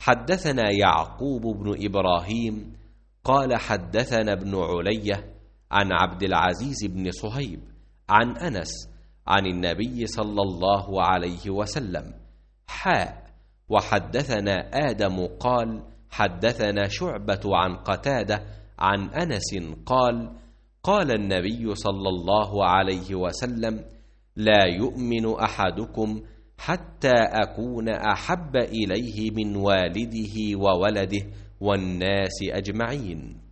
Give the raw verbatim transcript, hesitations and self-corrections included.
حدثنا يعقوب بن إبراهيم قال حدثنا ابن علية عن عبد العزيز بن صهيب عن أنس عن النبي صلى الله عليه وسلم حاء. وحدثنا آدم قال حدثنا شعبة عن قتادة عن أنس قال قال النبي صلى الله عليه وسلم لا يؤمن أحدكم حتى أكون أحب إليه من والده وولده والناس أجمعين.